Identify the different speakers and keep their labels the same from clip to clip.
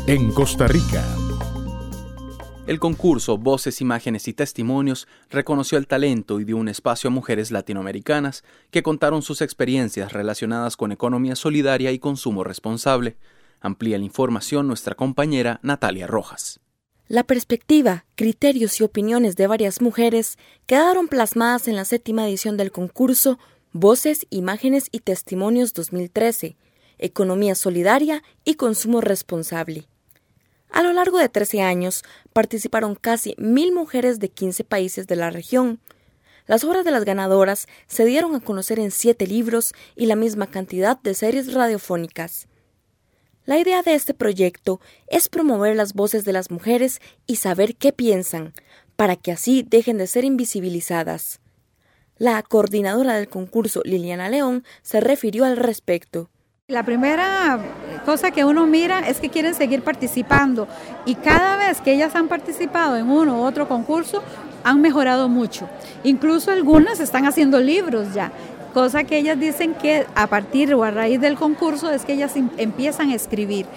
Speaker 1: en Costa Rica.
Speaker 2: El concurso Voces, Imágenes y Testimonios reconoció el talento y dio un espacio a mujeres latinoamericanas que contaron sus experiencias relacionadas con economía solidaria y consumo responsable. Amplía la información nuestra compañera Natalia Rojas.
Speaker 3: La perspectiva, criterios y opiniones de varias mujeres quedaron plasmadas en la 7ª edición del concurso Voces, Imágenes y Testimonios 2013, Economía Solidaria y Consumo Responsable. A lo largo de 13 años, participaron casi 1,000 mujeres de 15 países de la región. Las obras de las ganadoras se dieron a conocer en 7 libros y la misma cantidad de series radiofónicas. La idea de este proyecto es promover las voces de las mujeres y saber qué piensan, para que así dejen de ser invisibilizadas. La coordinadora del concurso, Liliana León, se refirió al respecto.
Speaker 4: La primera cosa que uno mira es que quieren seguir participando y cada vez que ellas han participado en uno u otro concurso han mejorado mucho. Incluso algunas están haciendo libros ya, cosa que ellas dicen que a partir o a raíz del concurso es que ellas empiezan a escribir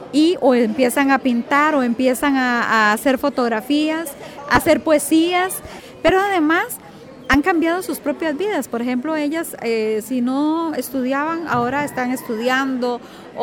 Speaker 4: o empiezan a pintar o empiezan a hacer fotografías, a hacer poesías, pero además han cambiado sus propias vidas. Por ejemplo, ellas si no estudiaban, ahora están estudiando,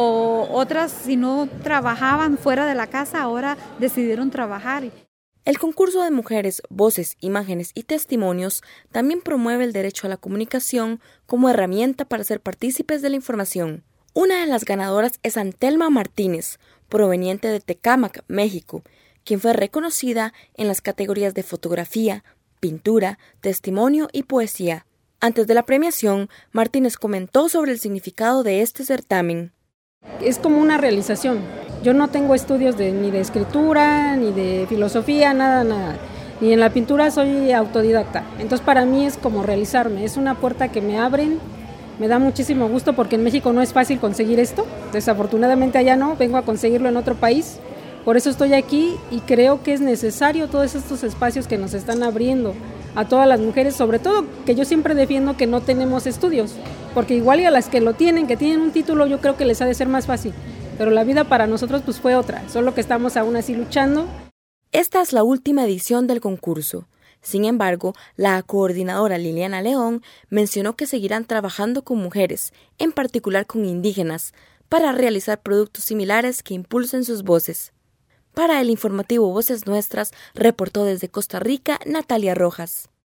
Speaker 4: o otras si no trabajaban fuera de la casa, ahora decidieron trabajar.
Speaker 3: El concurso de mujeres, voces, imágenes y testimonios también promueve el derecho a la comunicación como herramienta para ser partícipes de la información. Una de las ganadoras es Antelma Martínez, proveniente de Tecámac, México, quien fue reconocida en las categorías de fotografía, pintura, testimonio y poesía. Antes de la premiación, Martínez comentó sobre el significado de este certamen.
Speaker 5: Es como una realización. Yo no tengo estudios ni de escritura, ni de filosofía, nada. Ni en la pintura soy autodidacta. Entonces para mí es como realizarme. Es una puerta que me abren. Me da muchísimo gusto porque en México no es fácil conseguir esto. Desafortunadamente allá no, vengo a conseguirlo en otro país. Por eso estoy aquí y creo que es necesario todos estos espacios que nos están abriendo a todas las mujeres, sobre todo que yo siempre defiendo que no tenemos estudios, porque igual y a las que lo tienen, que tienen un título, yo creo que les ha de ser más fácil, pero la vida para nosotros pues fue otra, solo que estamos aún así luchando.
Speaker 3: Esta es la última edición del concurso. Sin embargo, la coordinadora Liliana León mencionó que seguirán trabajando con mujeres, en particular con indígenas, para realizar productos similares que impulsen sus voces. Para el informativo Voces Nuestras, reportó desde Costa Rica Natalia Rojas.